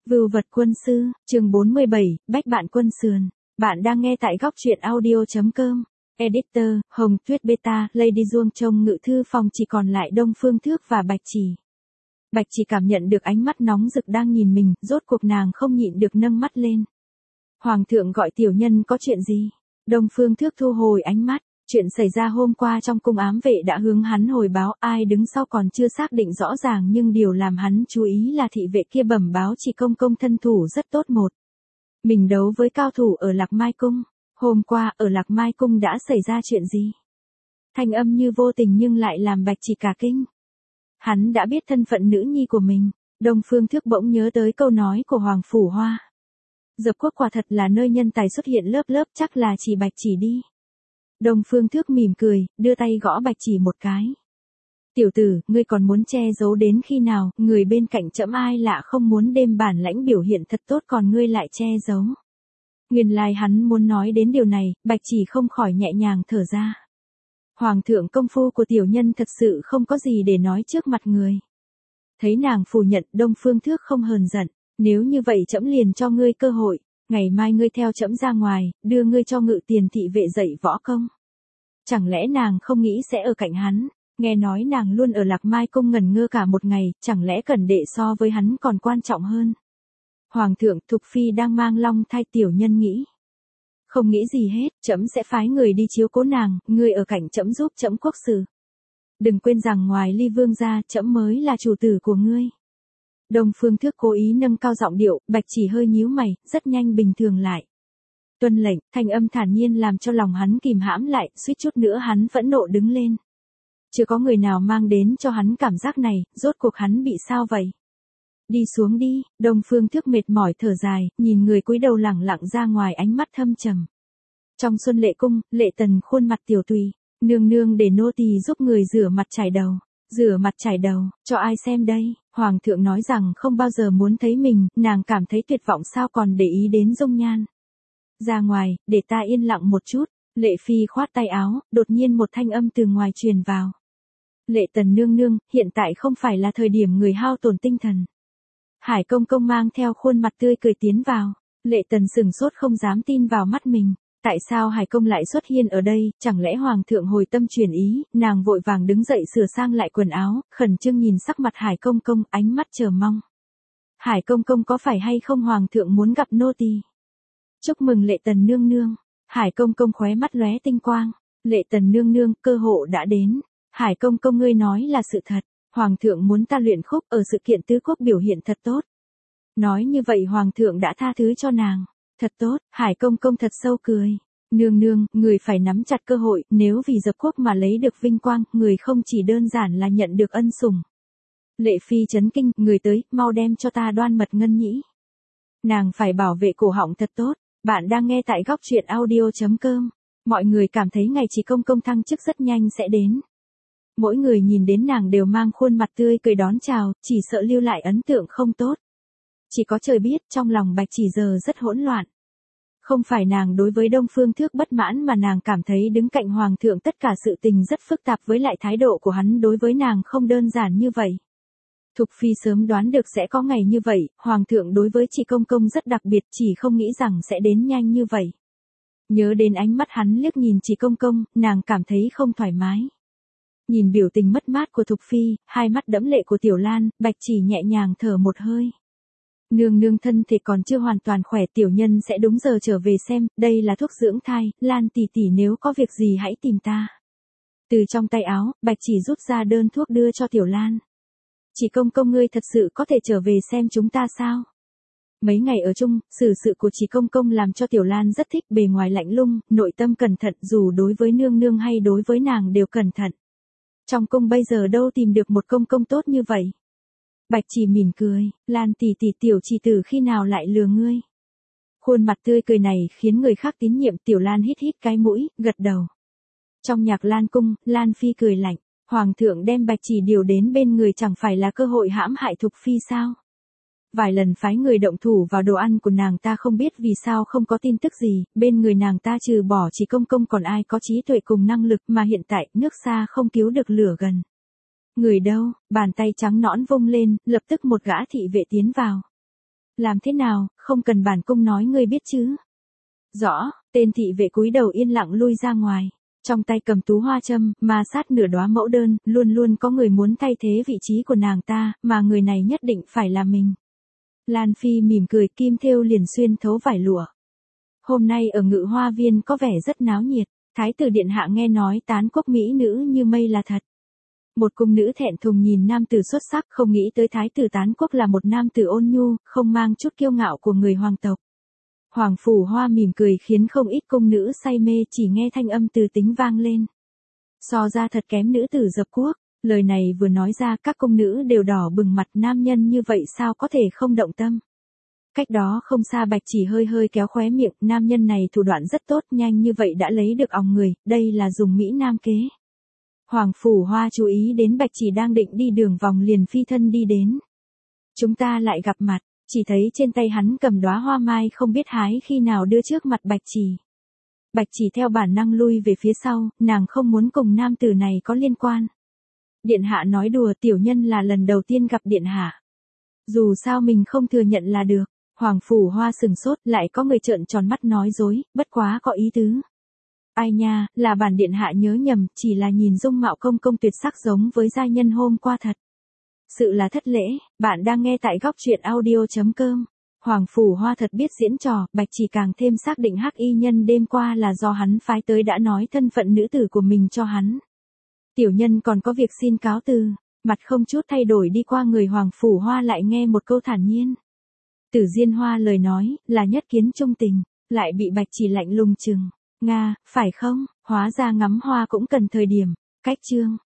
Vưu vật quân sư, chương 47, Bách bạn quân sườn. Bạn đang nghe tại góc truyện audio.com. Editor, Hồng Tuyết Beta, Lady Duông trong ngự thư phòng chỉ còn lại Đông Phương Thước và Bạch Chỉ. Bạch Chỉ cảm nhận được ánh mắt nóng rực đang nhìn mình, rốt cuộc nàng không nhịn được nâng mắt lên. Hoàng thượng gọi tiểu nhân có chuyện gì? Đông Phương Thước thu hồi ánh mắt. Chuyện xảy ra hôm qua trong cung ám vệ đã hướng hắn hồi báo, ai đứng sau còn chưa xác định rõ ràng, nhưng điều làm hắn chú ý là thị vệ kia bẩm báo Chỉ công công thân thủ rất tốt một. Mình đấu với cao thủ ở Lạc Mai Cung. Hôm qua ở Lạc Mai Cung đã xảy ra chuyện gì? Thanh âm như vô tình nhưng lại làm Bạch Chỉ cả kinh. Hắn đã biết thân phận nữ nhi của mình. Đông Phương Thước bỗng nhớ tới câu nói của Hoàng Phủ Hoa. Dập quốc quả thật là nơi nhân tài xuất hiện lớp lớp, chắc là chỉ Bạch Chỉ đi. Đông Phương Thước mỉm cười, đưa tay gõ Bạch Chỉ một cái. Tiểu tử, ngươi còn muốn che giấu đến khi nào? Người bên cạnh trẫm ai lạ không muốn đem bản lãnh biểu hiện thật tốt còn ngươi lại che giấu. Nguyên lai hắn muốn nói đến điều này, Bạch Chỉ không khỏi nhẹ nhàng thở ra. Hoàng thượng, công phu của tiểu nhân thật sự không có gì để nói trước mặt người. Thấy nàng phủ nhận, Đông Phương Thước không hờn giận. Nếu như vậy trẫm liền cho ngươi cơ hội. Ngày mai ngươi theo trẫm ra ngoài, đưa ngươi cho Ngự Tiền thị vệ dạy võ công. Chẳng lẽ nàng không nghĩ sẽ ở cạnh hắn? Nghe nói nàng luôn ở Lạc Mai Cung ngẩn ngơ cả một ngày, chẳng lẽ Cẩn Đệ so với hắn còn quan trọng hơn? Hoàng thượng, Thục Phi đang mang long thai, tiểu nhân nghĩ. Không nghĩ gì hết, trẫm sẽ phái người đi chiếu cố nàng, ngươi ở cạnh trẫm giúp trẫm quốc sự. Đừng quên rằng ngoài Ly Vương ra, trẫm mới là chủ tử của ngươi. Đông Phương Thước cố ý nâng cao giọng điệu, Bạch Chỉ hơi nhíu mày, rất nhanh bình thường lại. Tuân lệnh, thanh âm thản nhiên làm cho lòng hắn kìm hãm lại, suýt chút nữa hắn phẫn nộ đứng lên. Chưa có người nào mang đến cho hắn cảm giác này, rốt cuộc hắn bị sao vậy? Đi xuống đi, Đông Phương Thước mệt mỏi thở dài, nhìn người cúi đầu lẳng lặng ra ngoài, ánh mắt thâm trầm. Trong Xuân Lệ Cung, Lệ Tần khuôn mặt tiểu tùy, nương nương để nô tỳ giúp người rửa mặt chải đầu. Rửa mặt chải đầu, cho ai xem đây? Hoàng thượng nói rằng không bao giờ muốn thấy mình, nàng cảm thấy tuyệt vọng sao còn để ý đến dung nhan. Ra ngoài, để ta yên lặng một chút. Lệ Phi khoát tay áo, đột nhiên một thanh âm từ ngoài truyền vào. Lệ Tần nương nương, hiện tại không phải là thời điểm người hao tổn tinh thần. Hải công công mang theo khuôn mặt tươi cười tiến vào. Lệ Tần sừng sốt không dám tin vào mắt mình. Tại sao Hải công lại xuất hiện ở đây? Chẳng lẽ Hoàng thượng hồi tâm chuyển ý? Nàng vội vàng đứng dậy sửa sang lại quần áo, khẩn trương nhìn sắc mặt Hải công công, ánh mắt chờ mong. Hải công công có phải hay không Hoàng thượng muốn gặp nô tỳ? Chúc mừng Lệ Tần nương nương. Hải công công khóe mắt lóe tinh quang. Lệ Tần nương nương, cơ hội đã đến. Hải công công, ngươi nói là sự thật. Hoàng thượng muốn ta luyện khúc ở sự kiện tứ quốc biểu hiện thật tốt. Nói như vậy Hoàng thượng đã tha thứ cho nàng. Thật tốt, Hải công công thật sâu cười. Nương nương, người phải nắm chặt cơ hội, nếu vì dập quốc mà lấy được vinh quang, người không chỉ đơn giản là nhận được ân sủng. Lệ Phi chấn kinh, người tới, mau đem cho ta Đoan Mật Ngân Nhĩ. Nàng phải bảo vệ cổ họng thật tốt. Bạn đang nghe tại góc truyện audio.com. Mọi người cảm thấy ngày Chỉ công công thăng chức rất nhanh sẽ đến. Mỗi người nhìn đến nàng đều mang khuôn mặt tươi cười đón chào, chỉ sợ lưu lại ấn tượng không tốt. Chỉ có trời biết, trong lòng Bạch Chỉ giờ rất hỗn loạn. Không phải nàng đối với Đông Phương Thước bất mãn mà nàng cảm thấy đứng cạnh Hoàng thượng tất cả sự tình rất phức tạp, với lại thái độ của hắn đối với nàng không đơn giản như vậy. Thục Phi sớm đoán được sẽ có ngày như vậy, Hoàng thượng đối với Chỉ công công rất đặc biệt, chỉ không nghĩ rằng sẽ đến nhanh như vậy. Nhớ đến ánh mắt hắn liếc nhìn Chỉ công công, nàng cảm thấy không thoải mái. Nhìn biểu tình mất mát của Thục Phi, hai mắt đẫm lệ của Tiểu Lan, Bạch Chỉ nhẹ nhàng thở một hơi. Nương nương thân thể còn chưa hoàn toàn khỏe, tiểu nhân sẽ đúng giờ trở về xem, đây là thuốc dưỡng thai, Lan tỷ tỷ nếu có việc gì hãy tìm ta. Từ trong tay áo, Bạch Chỉ rút ra đơn thuốc đưa cho Tiểu Lan. Chỉ công công, ngươi thật sự có thể trở về xem chúng ta sao? Mấy ngày ở chung, xử sự của Chỉ công công làm cho Tiểu Lan rất thích, bề ngoài lạnh lùng, nội tâm cẩn thận, dù đối với nương nương hay đối với nàng đều cẩn thận. Trong cung bây giờ đâu tìm được một công công tốt như vậy. Bạch Chỉ mỉm cười, Lan tỷ tỷ, tiểu Chỉ tử khi nào lại lừa ngươi? Khuôn mặt tươi cười này khiến người khác tín nhiệm. Tiểu Lan hít hít cái mũi, gật đầu. Trong Nhạc Lan cung, Lan Phi cười lạnh, Hoàng thượng đem Bạch Chỉ điều đến bên người chẳng phải là cơ hội hãm hại Thục Phi sao? Vài lần phái người động thủ vào đồ ăn của nàng ta, không biết vì sao không có tin tức gì, bên người nàng ta trừ bỏ Chỉ công công còn ai có trí tuệ cùng năng lực, mà hiện tại, nước xa không cứu được lửa gần. Người đâu? Bàn tay trắng nõn vung lên, lập tức một gã thị vệ tiến vào. Làm thế nào, không cần bản cung nói ngươi biết chứ. Rõ, tên thị vệ cúi đầu yên lặng lui ra ngoài. Trong tay cầm tú hoa châm, mà sát nửa đóa mẫu đơn, luôn luôn có người muốn thay thế vị trí của nàng ta, mà người này nhất định phải là mình. Lan Phi mỉm cười, kim thêu liền xuyên thấu vải lụa. Hôm nay ở Ngự Hoa Viên có vẻ rất náo nhiệt, Thái tử điện hạ nghe nói tán quốc mỹ nữ như mây là thật. Một cung nữ thẹn thùng nhìn nam tử xuất sắc, không nghĩ tới thái tử tán quốc là một nam tử ôn nhu, không mang chút kiêu ngạo của người hoàng tộc. Hoàng Phủ Hoa mỉm cười khiến không ít cung nữ say mê, chỉ nghe thanh âm từ tính vang lên. So ra thật kém nữ tử dập quốc, lời này vừa nói ra các cung nữ đều đỏ bừng mặt, nam nhân như vậy sao có thể không động tâm. Cách đó không xa Bạch Chỉ hơi hơi kéo khóe miệng, nam nhân này thủ đoạn rất tốt, nhanh như vậy đã lấy được òng người, đây là dùng Mỹ Nam kế. Hoàng Phủ Hoa chú ý đến Bạch Chỉ đang định đi đường vòng liền phi thân đi đến. Chúng ta lại gặp mặt, chỉ thấy trên tay hắn cầm đóa hoa mai không biết hái khi nào đưa trước mặt Bạch Chỉ. Bạch Chỉ theo bản năng lui về phía sau, nàng không muốn cùng nam tử này có liên quan. Điện hạ nói đùa, tiểu nhân là lần đầu tiên gặp điện hạ. Dù sao mình không thừa nhận là được. Hoàng Phủ Hoa sừng sốt, lại có người trợn tròn mắt nói dối, bất quá có ý tứ. Ai nha, là bản điện hạ nhớ nhầm, chỉ là nhìn dung mạo công công tuyệt sắc giống với giai nhân hôm qua thật. Sự là thất lễ, bạn đang nghe tại góc truyện audio.com. Hoàng Phủ Hoa thật biết diễn trò, Bạch Chỉ càng thêm xác định hắc y nhân đêm qua là do hắn phái tới đã nói thân phận nữ tử của mình cho hắn. Tiểu nhân còn có việc xin cáo từ, mặt không chút thay đổi đi qua người Hoàng Phủ Hoa lại nghe một câu thản nhiên. Tử Diên Hoa lời nói, là nhất kiến trung tình, lại bị Bạch Chỉ lạnh lùng chừng. Nga, phải không, hóa ra ngắm hoa cũng cần thời điểm, cách chương.